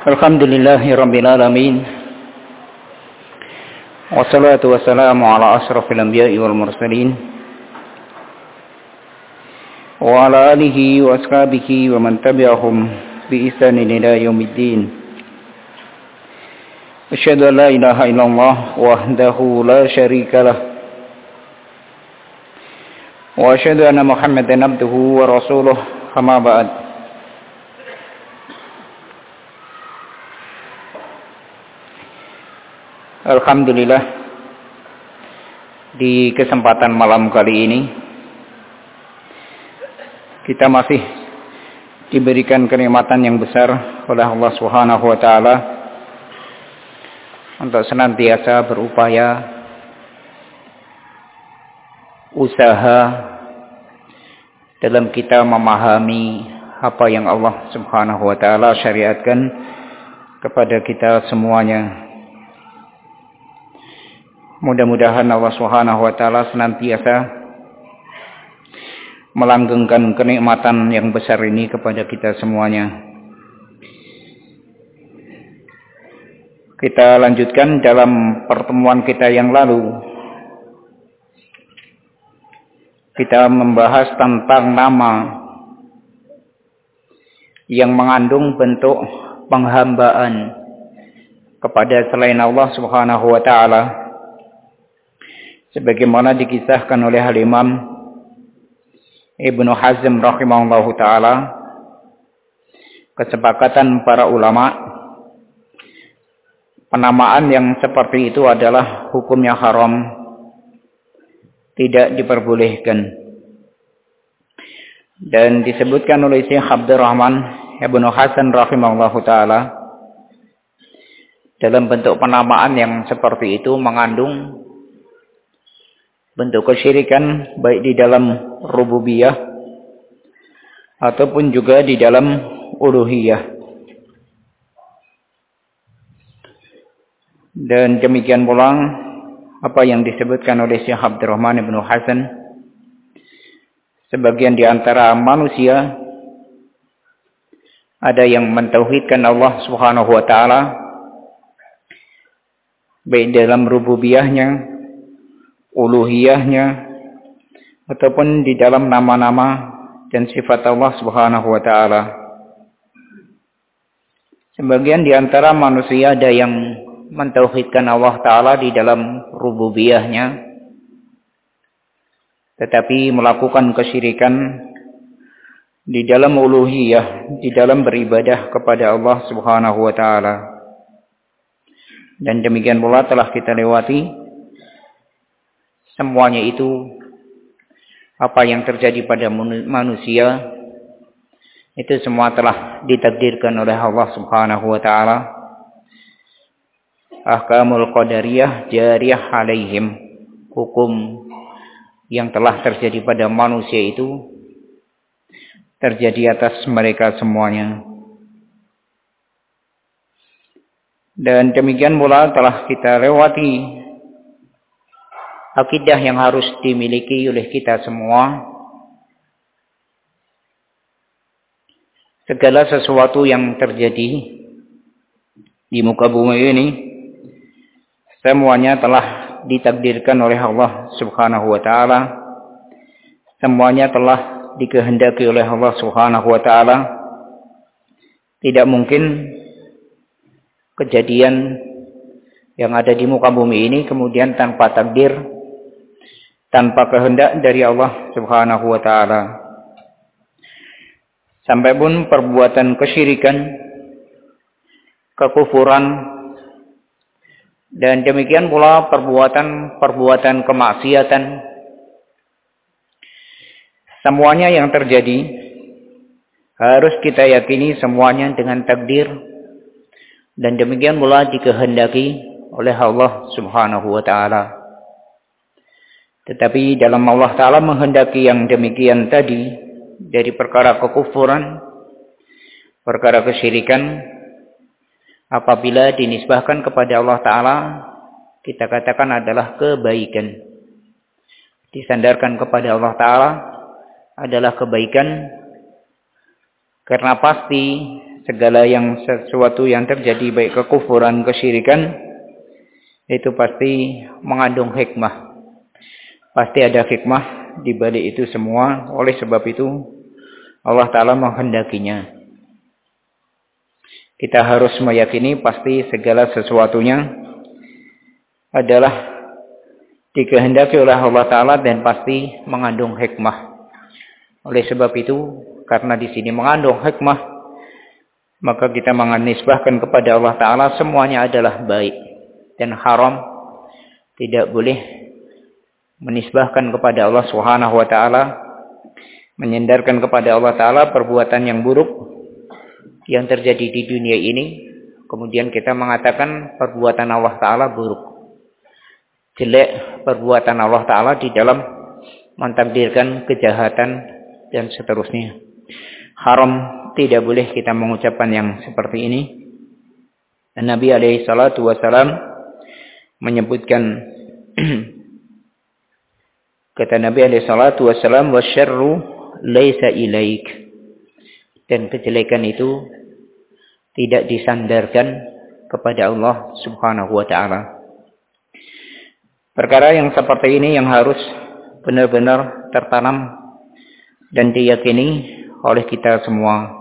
Alhamdulillahi Rabbil Alamin. Wassalatu wassalamu ala asrafil anbiya'i wal mursalin wa ala alihi wa ashabihi wa man tabi'ahum bi ihsanin ila yaumiddin. Asyhadu an la ilaha illallah wahdahu la syarika lah wa asyhadu anna Muhammadan abduhu wa rasuluh, amma ba'd. Alhamdulillah, di kesempatan malam kali ini kita masih diberikan kenikmatan yang besar oleh Allah Subhanahu wa taala untuk senantiasa berupaya usaha dalam kita memahami apa yang Allah Subhanahu wa taala syariatkan kepada kita semuanya. Mudah-mudahan Allah Subhanahu wa taala senantiasa melanggengkan kenikmatan yang besar ini kepada kita semuanya. Kita lanjutkan dalam pertemuan kita yang lalu. Kita membahas tentang nama yang mengandung bentuk penghambaan kepada selain Allah Subhanahu wa taala. Sebagaimana dikisahkan oleh Al-Imam Ibnu Hazm rahimahullahu ta'ala, kesepakatan para ulama, penamaan yang seperti itu adalah hukumnya haram, tidak diperbolehkan. Dan disebutkan oleh Syekh Abdurrahman Ibnu Hasan rahimahullahu ta'ala, dalam bentuk penamaan yang seperti itu mengandung bentuk kesyirikan baik di dalam rububiyah ataupun juga di dalam uluhiyah. Dan demikian pula apa yang disebutkan oleh Syekh Abdurrahman Ibnu Hasan, sebagian di antara manusia ada yang mentauhidkan Allah Subhanahu wa taala baik dalam rububiyahnya, uluhiyahnya, ataupun di dalam nama-nama dan sifat Allah Subhanahu wa taala. Sebagian di antara manusia ada yang mentauhidkan Allah taala di dalam rububiyahnya, tetapi melakukan kesyirikan di dalam uluhiyah, di dalam beribadah kepada Allah Subhanahu wa taala. Dan demikian pula telah kita lewati semuanya itu, apa yang terjadi pada manusia itu semua telah ditakdirkan oleh Allah Subhanahu wa taala. Ahkamul qadariyah jariyah alaihim, hukum yang telah terjadi pada manusia itu terjadi atas mereka semuanya. Dan demikian pula telah kita lewati akidah yang harus dimiliki oleh kita semua. Segala sesuatu yang terjadi di muka bumi ini semuanya telah ditakdirkan oleh Allah Subhanahu wa taala. Semuanya telah dikehendaki oleh Allah Subhanahu wa taala. Tidak mungkin kejadian yang ada di muka bumi ini kemudian tanpa takdir, tanpa kehendak dari Allah Subhanahu wa taala. Sampai pun perbuatan kesyirikan, kekufuran, dan demikian pula perbuatan kemaksiatan, semuanya yang terjadi harus kita yakini semuanya dengan takdir, dan demikian pula dikehendaki oleh Allah Subhanahu wa taala. Tetapi dalam Allah taala menghendaki yang demikian tadi dari perkara kekufuran, perkara kesyirikan, apabila dinisbahkan kepada Allah taala, kita katakan adalah kebaikan. Disandarkan kepada Allah taala adalah kebaikan, karena pasti segala sesuatu yang terjadi baik kekufuran, kesyirikan, itu pasti mengandung hikmah. Pasti ada hikmah di balik itu semua. Oleh sebab itu Allah Ta'ala menghendakinya. Kita harus meyakini pasti segala sesuatunya adalah dikehendaki oleh Allah Ta'ala dan pasti mengandung hikmah. Oleh sebab itu, karena di sini mengandung hikmah, maka kita mengisbahkan kepada Allah Ta'ala semuanya adalah baik. Dan haram tidak boleh menisbahkan kepada Allah Subhanahu wa Ta'ala, menyandarkan kepada Allah Ta'ala perbuatan yang buruk yang terjadi di dunia ini, kemudian kita mengatakan perbuatan Allah Ta'ala buruk, jelek perbuatan Allah Ta'ala di dalam mentakdirkan kejahatan dan seterusnya. Haram, tidak boleh kita mengucapkan yang seperti ini. Dan Nabi alaihi salatu wasalam menyebutkan kata Nabi alaihi salatu wasalam, wasyarru laisa ilaik, dan kejelekan itu tidak disandarkan kepada Allah Subhanahu wa Ta'ala. Perkara yang seperti ini yang harus benar-benar tertanam dan diyakini oleh kita semua.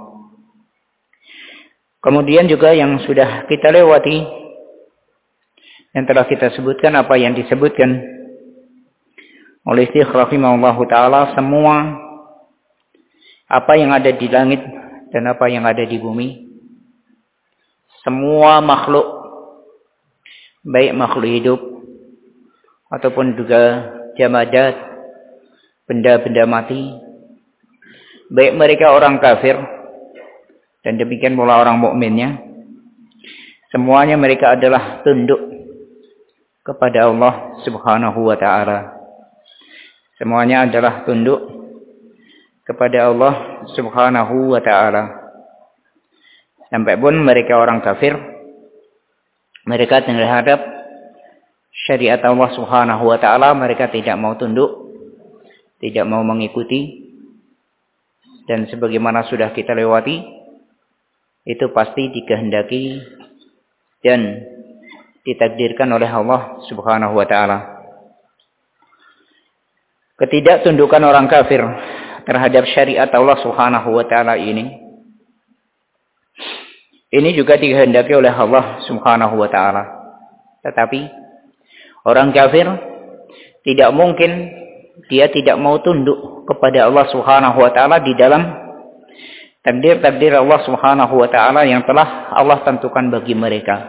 Kemudian juga yang sudah kita lewati, yang telah kita sebutkan, apa yang disebutkan oleh Syekh rahimahullahu ta'ala, semua apa yang ada di langit dan apa yang ada di bumi, semua makhluk, baik makhluk hidup ataupun juga jamadat, benda-benda mati, baik mereka orang kafir dan demikian pula orang mukminnya, semuanya mereka adalah tunduk kepada Allah Subhanahu wa Ta'ala. Semuanya adalah tunduk kepada Allah Subhanahu wa Ta'ala. Sampai pun mereka orang kafir, mereka terhadap syariat Allah Subhanahu wa Ta'ala mereka tidak mau tunduk, tidak mau mengikuti. Dan sebagaimana sudah kita lewati, itu pasti dikehendaki dan ditakdirkan oleh Allah Subhanahu wa Ta'ala. Ketidaktundukan orang kafir terhadap syariat Allah Subhanahu wa Ta'ala ini juga dikehendaki oleh Allah Subhanahu wa Ta'ala. Tetapi orang kafir tidak mungkin dia tidak mau tunduk kepada Allah Subhanahu wa Ta'ala di dalam takdir-takdir Allah Subhanahu wa Ta'ala yang telah Allah tentukan bagi mereka.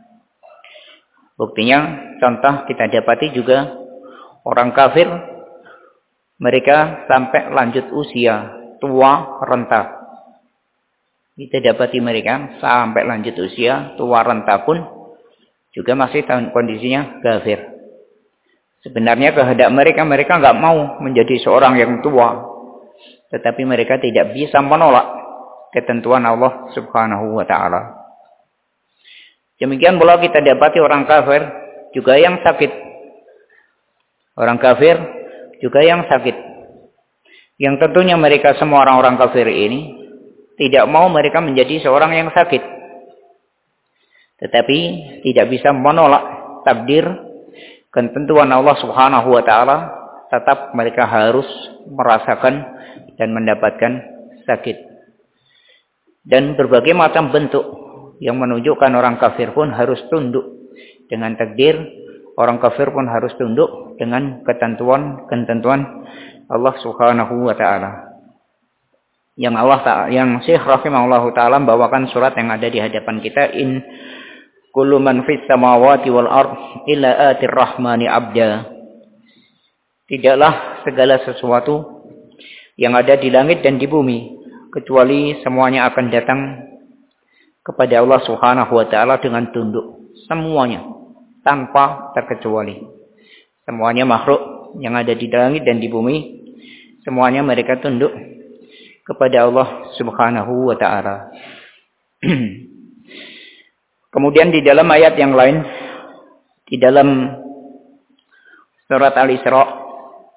Buktinya, contoh kita dapati juga orang kafir, mereka sampai lanjut usia, tua, renta. Kita dapati mereka sampai lanjut usia, tua, renta pun juga masih kondisinya kafir. Sebenarnya kehendak mereka nggak mau menjadi seorang yang tua. Tetapi mereka tidak bisa menolak ketentuan Allah Subhanahu wa Ta'ala. Demikian pula kita dapati orang kafir juga yang sakit. Orang kafir juga yang sakit. Yang tentunya mereka semua orang-orang kafir ini tidak mau mereka menjadi seorang yang sakit. Tetapi tidak bisa menolak takdir ketentuan Allah Subhanahu wa Ta'ala, tetap mereka harus merasakan dan mendapatkan sakit. Dan berbagai macam bentuk yang menunjukkan orang kafir pun harus tunduk dengan takdir, orang kafir pun harus tunduk dengan ketentuan Allah Subhanahu wa Ta'ala. Yang Syekh rahimahullahu ta'ala membawakan surat yang ada di hadapan kita, in kullu man fis samawati wal ard illa atir rahmani abda. Tidaklah segala sesuatu yang ada di langit dan di bumi kecuali semuanya akan datang kepada Allah Subhanahu wa Ta'ala dengan tunduk. Semuanya tanpa terkecuali. Semuanya makhluk yang ada di langit dan di bumi, semuanya mereka tunduk kepada Allah Subhanahu wa Ta'ala. Kemudian di dalam ayat yang lain, di dalam surat Al-Isra,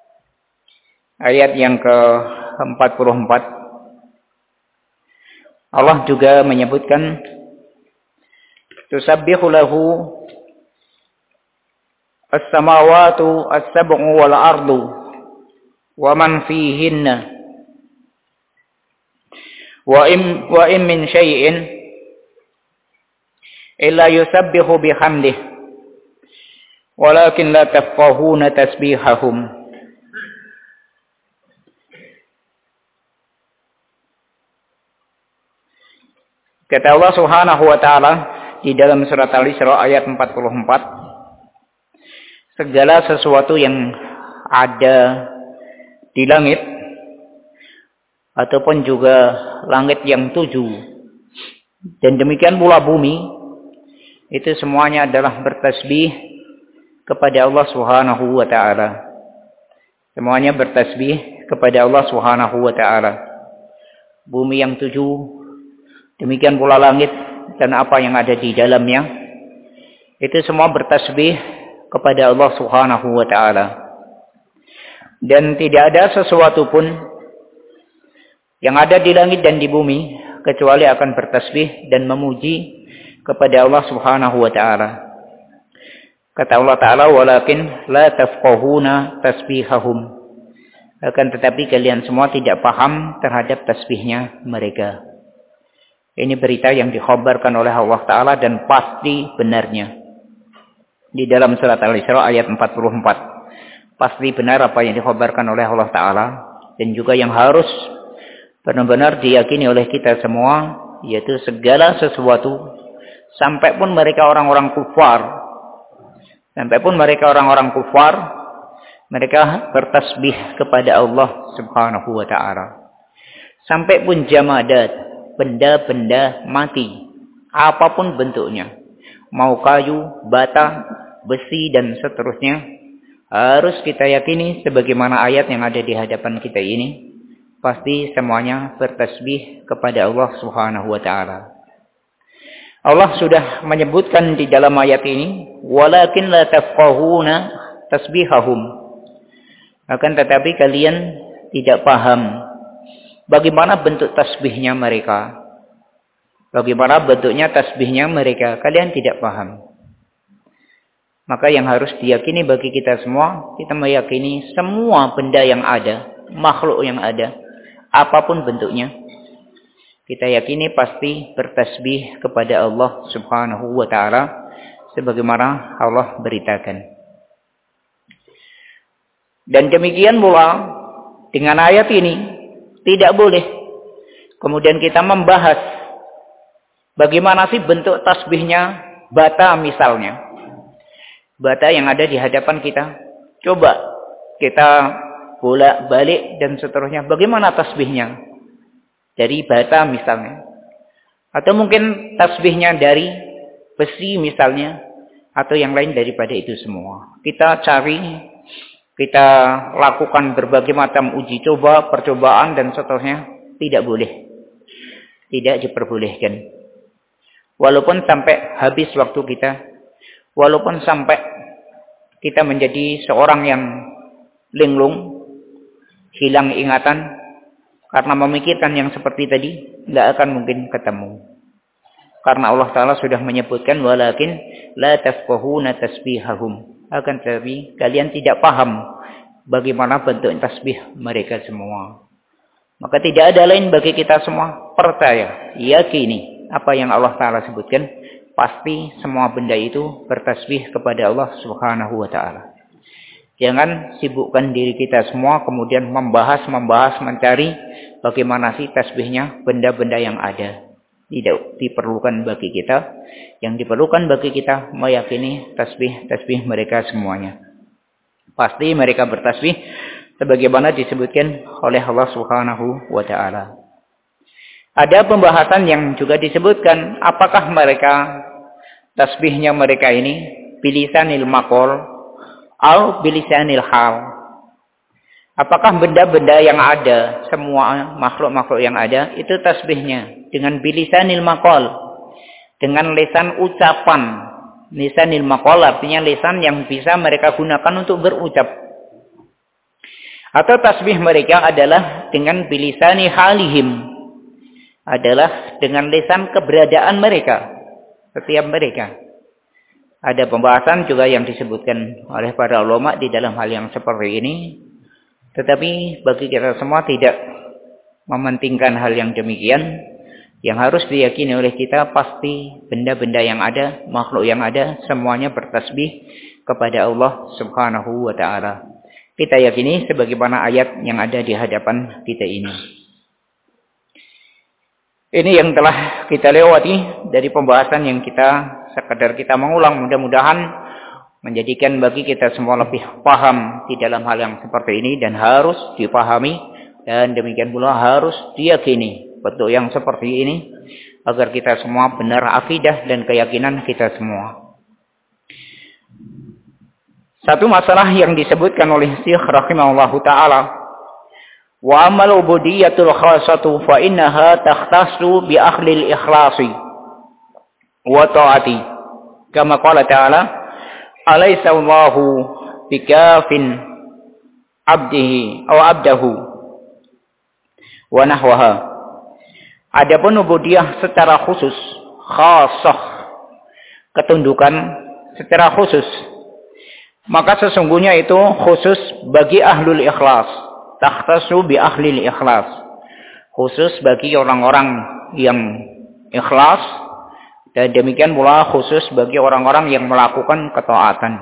ayat yang ke-44, Allah juga menyebutkan tusabbihu lahu as-samawatu as-sab'u wal ardu wa man fihinna wa in min syai'in illa yusabbihu bihamdihi walakin la tafqahuna tasbihahum. Kata Allah Subhanahu wa taala di dalam surat Al-Isra ayat 44, segala sesuatu yang ada di langit ataupun juga langit yang 7 dan demikian pula bumi, itu semuanya adalah bertasbih kepada Allah Subhanahu wa taala. Semuanya bertasbih kepada Allah Subhanahu wa taala. Bumi yang 7, demikian pula langit dan apa yang ada di dalamnya, itu semua bertasbih kepada Allah Subhanahu wa taala. Dan tidak ada sesuatu pun yang ada di langit dan di bumi kecuali akan bertasbih dan memuji kepada Allah Subhanahu wa taala. Kata Allah taala, walakin la tafqahuna tasbihahum. Akan tetapi kalian semua tidak paham terhadap tasbihnya mereka. Ini berita yang dikhabarkan oleh Allah taala dan pasti benarnya. Di dalam surat Al-Isra ayat 44. Pasti benar apa yang dikhabarkan oleh Allah taala dan juga yang harus benar-benar diyakini oleh kita semua, yaitu segala sesuatu, sampai pun mereka orang-orang kufar, mereka bertasbih kepada Allah Subhanahu wa taala. Sampai pun jamadat, benda-benda mati, apapun bentuknya, mau kayu, bata, besi dan seterusnya, harus kita yakini sebagaimana ayat yang ada di hadapan kita ini. Pasti semuanya bertasbih kepada Allah Subhanahu wa taala. Allah sudah menyebutkan di dalam ayat ini, walakin la tafqahuna tasbihahum. Akan tetapi kalian tidak paham bagaimana bentuk tasbihnya mereka. Bagaimana bentuknya tasbihnya mereka, kalian tidak paham. Maka yang harus diyakini bagi kita semua, kita meyakini semua benda yang ada, makhluk yang ada, apapun bentuknya, kita yakini pasti bertasbih kepada Allah Subhanahu wa taala sebagaimana Allah beritakan. Dan demikian pula dengan ayat ini tidak boleh kemudian kita membahas bagaimana sih bentuk tasbihnya bata misalnya. Bata yang ada di hadapan kita. Coba kita bolak-balik dan seterusnya. Bagaimana tasbihnya? Dari bata misalnya. Atau mungkin tasbihnya dari besi misalnya. Atau yang lain daripada itu semua. Kita cari, kita lakukan berbagai macam uji coba, percobaan dan seterusnya. Tidak boleh. Tidak diperbolehkan. Walaupun sampai habis waktu kita. Walaupun sampai kita menjadi seorang yang linglung, hilang ingatan, karena memikirkan yang seperti tadi, tidak akan mungkin ketemu. Karena Allah Ta'ala sudah menyebutkan, walakin la tafqahuna tasbihahum. Akan tetapi kalian tidak paham bagaimana bentuk tasbih mereka semua. Maka tidak ada lain bagi kita semua, percaya, yakini apa yang Allah Ta'ala sebutkan. Pasti semua benda itu bertasbih kepada Allah Subhanahu wa taala. Jangan sibukkan diri kita semua kemudian membahas, mencari bagaimana sih tasbihnya benda-benda yang ada. Tidak diperlukan bagi kita. Yang diperlukan bagi kita meyakini tasbih mereka semuanya. Pasti mereka bertasbih sebagaimana disebutkan oleh Allah Subhanahu wa taala. Ada pembahasan yang juga disebutkan apakah mereka tasbihnya mereka ini bilisanil maqal atau bilisanil hal. Apakah benda-benda yang ada, semua makhluk-makhluk yang ada itu tasbihnya dengan bilisanil maqal, dengan lisan ucapan. Lisanil maqal artinya lisan yang bisa mereka gunakan untuk berucap. Atau tasbih mereka adalah dengan bilisani halihim, adalah dengan lisan keberadaan mereka, setiap mereka. Ada pembahasan juga yang disebutkan oleh para ulama di dalam hal yang seperti ini. Tetapi bagi kita semua tidak mementingkan hal yang demikian. Yang harus diyakini oleh kita pasti benda-benda yang ada, makhluk yang ada, semuanya bertasbih kepada Allah Subhanahu wa ta'ala. Kita yakini sebagaimana ayat yang ada di hadapan kita ini. Ini yang telah kita lewati dari pembahasan yang sekedar kita mengulang, mudah-mudahan menjadikan bagi kita semua lebih paham di dalam hal yang seperti ini dan harus dipahami dan demikian pula harus diyakini bentuk yang seperti ini agar kita semua benar akidah dan keyakinan kita semua. Satu masalah yang disebutkan oleh Syekh rahimahullahu taala, wa amal ubudiyatul khassatu fa innaha takhtassu bi ahlil ikhlasi wa ta'ati kama qala ta'ala alaysa Allahu bikafin abdihi aw abdahu wa nahwaha. Adapun ubudiyah secara khusus, khassah, ketundukan secara khusus, maka sesungguhnya itu khusus bagi ahlul ikhlas, takhtassu bi ahlil ikhlas, khusus bagi orang-orang yang ikhlas, dan demikian pula khusus bagi orang-orang yang melakukan ketaatan.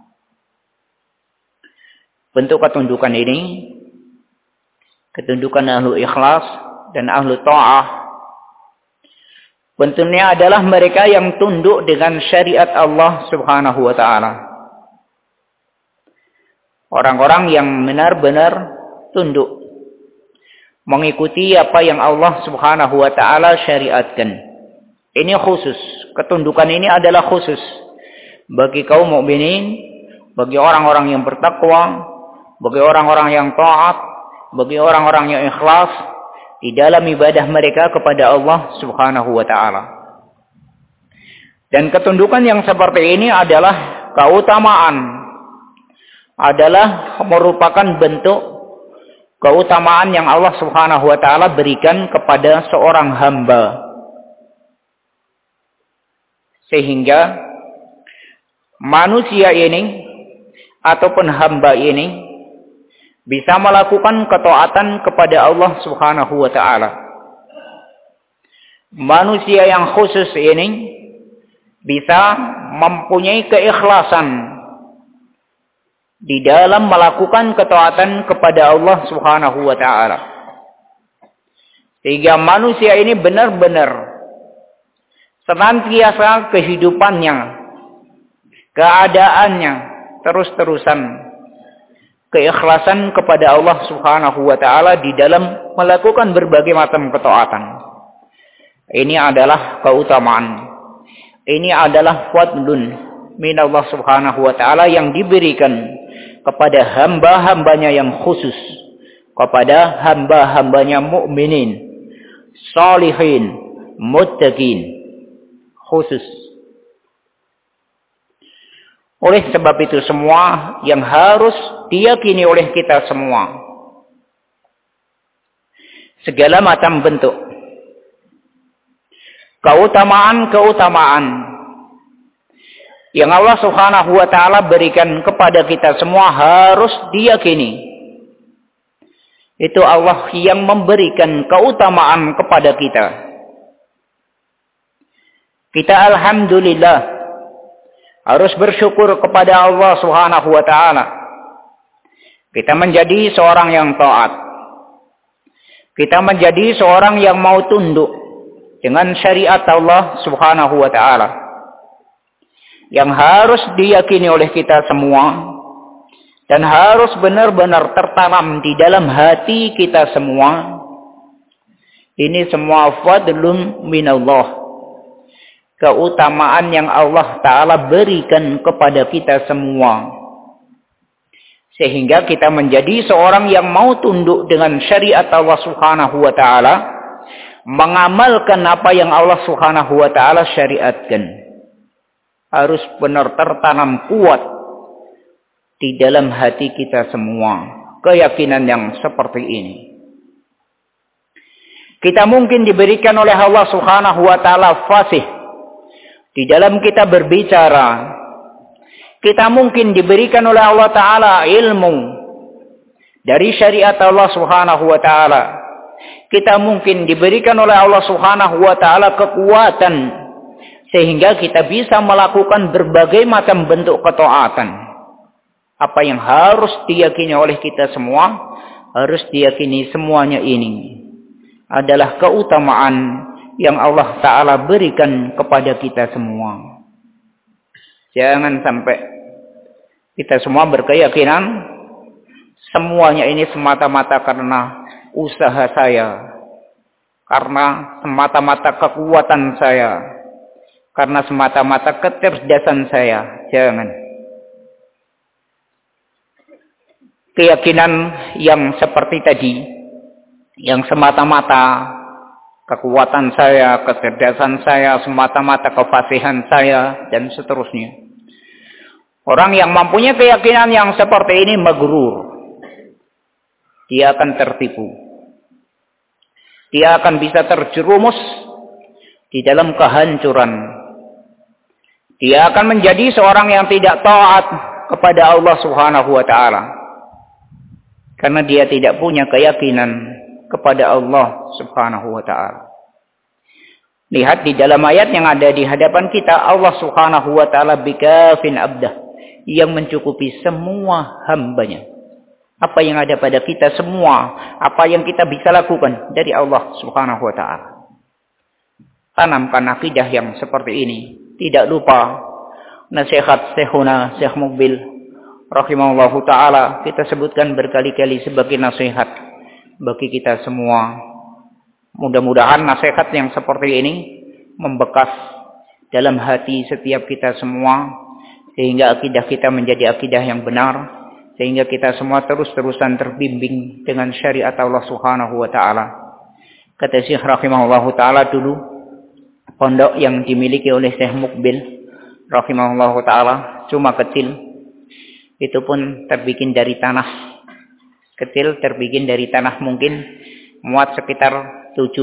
Bentuk ketundukan ini, ketundukan ahlul ikhlas dan ahlul ta'ah, bentuknya adalah mereka yang tunduk dengan syariat Allah Subhanahu wa ta'ala. Orang-orang yang benar-benar tunduk mengikuti apa yang Allah Subhanahu wa ta'ala syariatkan. Ini khusus, ketundukan ini adalah khusus bagi kaum mukminin, bagi orang-orang yang bertakwa, bagi orang-orang yang taat, bagi orang-orang yang ikhlas di dalam ibadah mereka kepada Allah Subhanahu wa ta'ala. Dan ketundukan yang seperti ini adalah keutamaan, adalah merupakan bentuk keutamaan yang Allah Subhanahu wa ta'ala berikan kepada seorang hamba. Sehingga manusia ini ataupun hamba ini bisa melakukan ketaatan kepada Allah Subhanahu wa ta'ala. Manusia yang khusus ini bisa mempunyai keikhlasan di dalam melakukan ketaatan kepada Allah Subhanahu wa ta'ala. Sehingga manusia ini benar-benar senantiasa kehidupannya, keadaannya terus-terusan keikhlasan kepada Allah Subhanahu wa ta'ala di dalam melakukan berbagai macam ketaatan. Ini adalah keutamaan. Ini adalah fadlun min Allah Subhanahu wa ta'ala yang diberikan kepada hamba-hambanya yang khusus, kepada hamba-hambanya mukminin, salihin, muttaqin, khusus. Oleh sebab itu semua yang harus diyakini oleh kita semua, segala macam bentuk keutamaan-keutamaan yang Allah Subhanahu wa ta'ala berikan kepada kita semua harus diyakini. Itu Allah yang memberikan keutamaan kepada kita. Kita alhamdulillah harus bersyukur kepada Allah Subhanahu wa ta'ala. Kita menjadi seorang yang taat. Kita menjadi seorang yang mau tunduk dengan syariat Allah Subhanahu wa ta'ala. Yang harus diyakini oleh kita semua dan harus benar-benar tertanam di dalam hati kita semua. Ini semua fadlun minallah, keutamaan yang Allah Ta'ala berikan kepada kita semua. Sehingga kita menjadi seorang yang mau tunduk dengan syariat Allah Subhanahu wa ta'ala, mengamalkan apa yang Allah Subhanahu wa ta'ala syariatkan. Harus benar tertanam kuat di dalam hati kita semua keyakinan yang seperti ini. Kita mungkin diberikan oleh Allah Subhanahu wa taala fasih di dalam kita berbicara. Kita mungkin diberikan oleh Allah taala ilmu dari syariat Allah Subhanahu wa taala. Kita mungkin diberikan oleh Allah Subhanahu wa taala kekuatan sehingga kita bisa melakukan berbagai macam bentuk ketaatan. Apa yang harus diyakini oleh kita semua, harus diyakini semuanya ini adalah keutamaan yang Allah Ta'ala berikan kepada kita semua. Jangan sampai kita semua berkeyakinan semuanya ini semata-mata karena usaha saya, karena semata-mata kekuatan saya, karena semata-mata kecerdasan saya. Jangan. Keyakinan yang seperti tadi, yang semata-mata kekuatan saya, kecerdasan saya, semata-mata kefasihan saya, dan seterusnya. Orang yang mempunyai keyakinan yang seperti ini maghrur. Dia akan tertipu. Dia akan bisa terjerumus di dalam kehancuran. Dia akan menjadi seorang yang tidak taat kepada Allah Subhanahu wa taala. Karena dia tidak punya keyakinan kepada Allah Subhanahu wa taala. Lihat di dalam ayat yang ada di hadapan kita, Allah Subhanahu wa taala bikafin abdah, yang mencukupi semua hambanya. Apa yang ada pada kita semua, apa yang kita bisa lakukan dari Allah Subhanahu wa taala. Tanamkan akidah yang seperti ini. Tidak lupa nasihat Syekhuna Syekh Muqbil rahimahullahu taala kita sebutkan berkali-kali sebagai nasihat bagi kita semua. Mudah-mudahan nasihat yang seperti ini membekas dalam hati setiap kita semua, sehingga akidah kita menjadi akidah yang benar, sehingga kita semua terus-terusan terbimbing dengan syariat Allah Subhanahu wa taala. Kata Syekh rahimahullahu taala, dulu pondok yang dimiliki oleh Syekh Muqbil rahimahullahu taala cuma kecil. Itu pun terbikin dari tanah kecil, terbikin dari tanah mungkin muat sekitar 17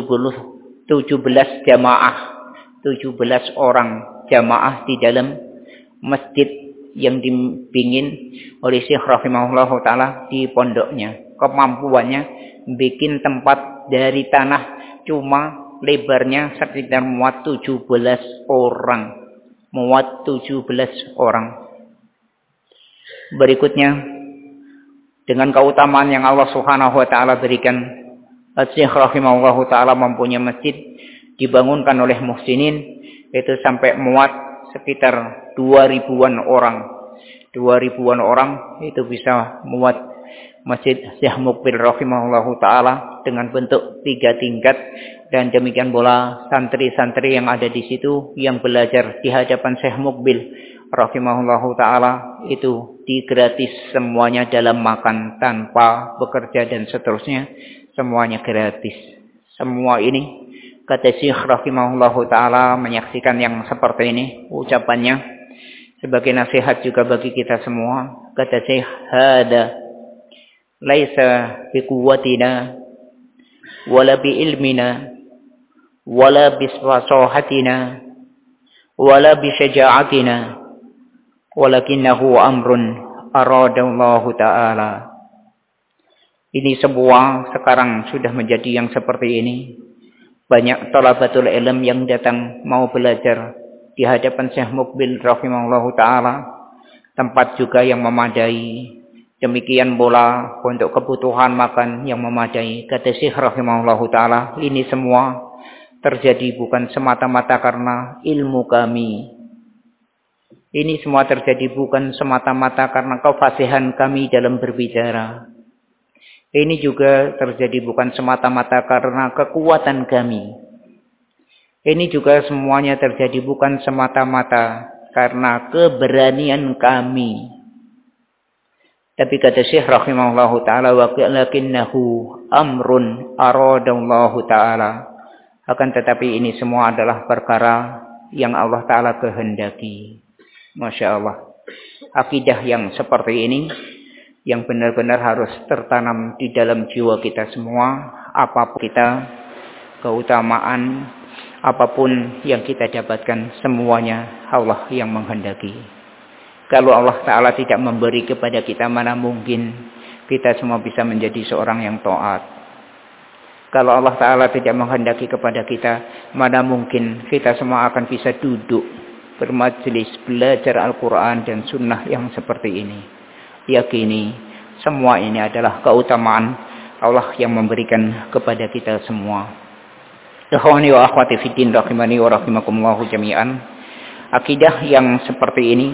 jamaah, 17 orang jamaah di dalam masjid yang dibimbing oleh Syekh rahimahullahu taala di pondoknya. Kemampuannya bikin tempat dari tanah cuma lebarnya sekitar muat 17 orang. Muat 17 orang. Berikutnya, dengan keutamaan yang Allah Subhanahu wa taala berikan, Syekh rahimahullahu taala mempunyai masjid dibangunkan oleh muhsinin, itu sampai muat sekitar 2000-an orang. 2000-an orang itu bisa muat Masjid Syekh Muqbil rahimahullahu taala dengan bentuk 3 tingkat, dan demikian pula santri-santri yang ada di situ yang belajar di hadapan Syekh Muqbil rahimahullahu taala itu digratis semuanya, dalam makan, tanpa bekerja dan seterusnya, semuanya gratis. Semua ini kata Syekh rahimahullahu taala menyaksikan yang seperti ini ucapannya sebagai nasihat juga bagi kita semua. Kata Syekh, hada laisa biquwwatina wala biilmina wala bisfasahatina wala bisyaja'atina walakinnahu amrun aradallahu ta'ala. Ini semua sekarang sudah menjadi yang seperti ini. Banyak talabatul ilm yang datang mau belajar di hadapan Syekh Muqbil rahimahullahu ta'ala. Tempat juga yang memadai. Demikian pula untuk kebutuhan makan yang memadai. Kata Syekh rahimahullahu ta'ala, ini semua terjadi bukan semata-mata karena ilmu kami. Ini semua terjadi bukan semata-mata karena kefasihan kami dalam berbicara. Ini juga terjadi bukan semata-mata karena kekuatan kami. Ini juga semuanya terjadi bukan semata-mata karena keberanian kami. Tapi kata Syekh rahimahullahu ta'ala, walakinnahu amrun aradallahu ta'ala. Akan tetapi ini semua adalah perkara yang Allah ta'ala kehendaki. Masya Allah. Akidah yang seperti ini yang benar-benar harus tertanam di dalam jiwa kita semua. Apapun kita, keutamaan, apapun yang kita dapatkan, semuanya Allah yang menghendaki. Kalau Allah Ta'ala tidak memberi kepada kita, mana mungkin kita semua bisa menjadi seorang yang taat. Kalau Allah Ta'ala tidak menghendaki kepada kita, mana mungkin kita semua akan bisa duduk bermajelis belajar Al-Quran dan Sunnah yang seperti ini. Yakini semua ini adalah keutamaan Allah yang memberikan kepada kita semua. Ikhwani wa akhwati fiddin rahimani wa rahimakumullahu jami'an. Akidah yang seperti ini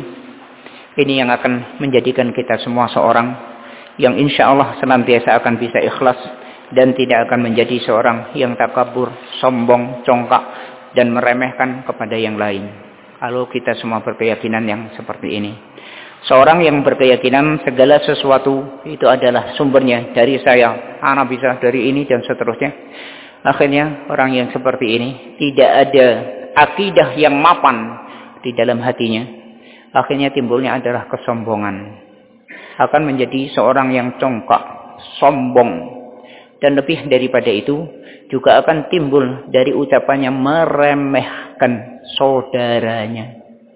yang akan menjadikan kita semua seorang yang insya Allah senantiasa akan bisa ikhlas dan tidak akan menjadi seorang yang takabur, sombong, congkak dan meremehkan kepada yang lain. Kalau kita semua berkeyakinan yang seperti ini. Seorang yang berkeyakinan segala sesuatu itu adalah sumbernya dari saya, anak bisa dari ini dan seterusnya. Akhirnya orang yang seperti ini tidak ada akidah yang mapan di dalam hatinya. Akhirnya timbulnya adalah kesombongan. Akan menjadi seorang yang congkak, sombong. Dan lebih daripada itu, juga akan timbul dari ucapannya meremehkan saudaranya.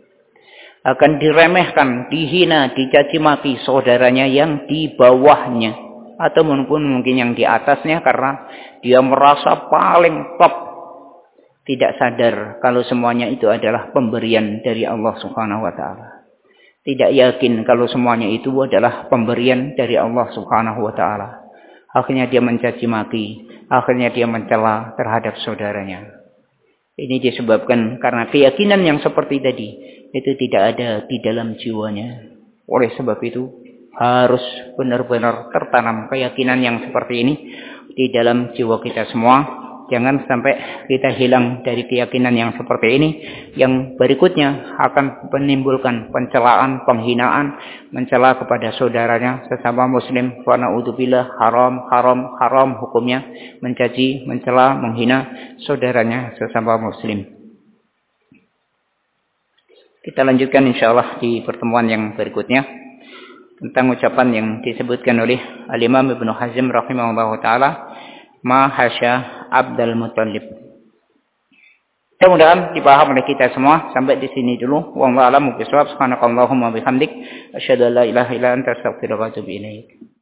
Akan diremehkan, dihina, dicaci maki saudaranya yang di bawahnya. Atau mungkin yang di atasnya karena dia merasa paling top. Tidak sadar kalau semuanya itu adalah pemberian dari Allah Subhanahu wa Ta'ala. Tidak yakin kalau semuanya itu adalah pemberian dari Allah Subhanahu wa Ta'ala. Akhirnya dia mencaci maki, akhirnya dia mencela terhadap saudaranya. Ini disebabkan karena keyakinan yang seperti tadi itu tidak ada di dalam jiwanya. Oleh sebab itu harus benar-benar tertanam keyakinan yang seperti ini di dalam jiwa kita semua. Jangan sampai kita hilang dari keyakinan yang seperti ini, yang berikutnya akan menimbulkan pencelaan, penghinaan, mencela kepada saudaranya sesama muslim. Wa na'udzubillah, haram hukumnya mencaci, mencela, menghina saudaranya sesama muslim. Kita lanjutkan insyaallah di pertemuan yang berikutnya tentang ucapan yang disebutkan oleh Al-Imam Ibnu Hazm rahimahullahu taala, ma hasya Abdul Muttalib. Mudah-mudahan dipaham oleh kita semua. Sampai di sini dulu. Wallahu a'lam bishawab. Subhanakallahumma bihamdik asyhadu an la ilaha illa anta astaghfiruka wa atubu ilaik.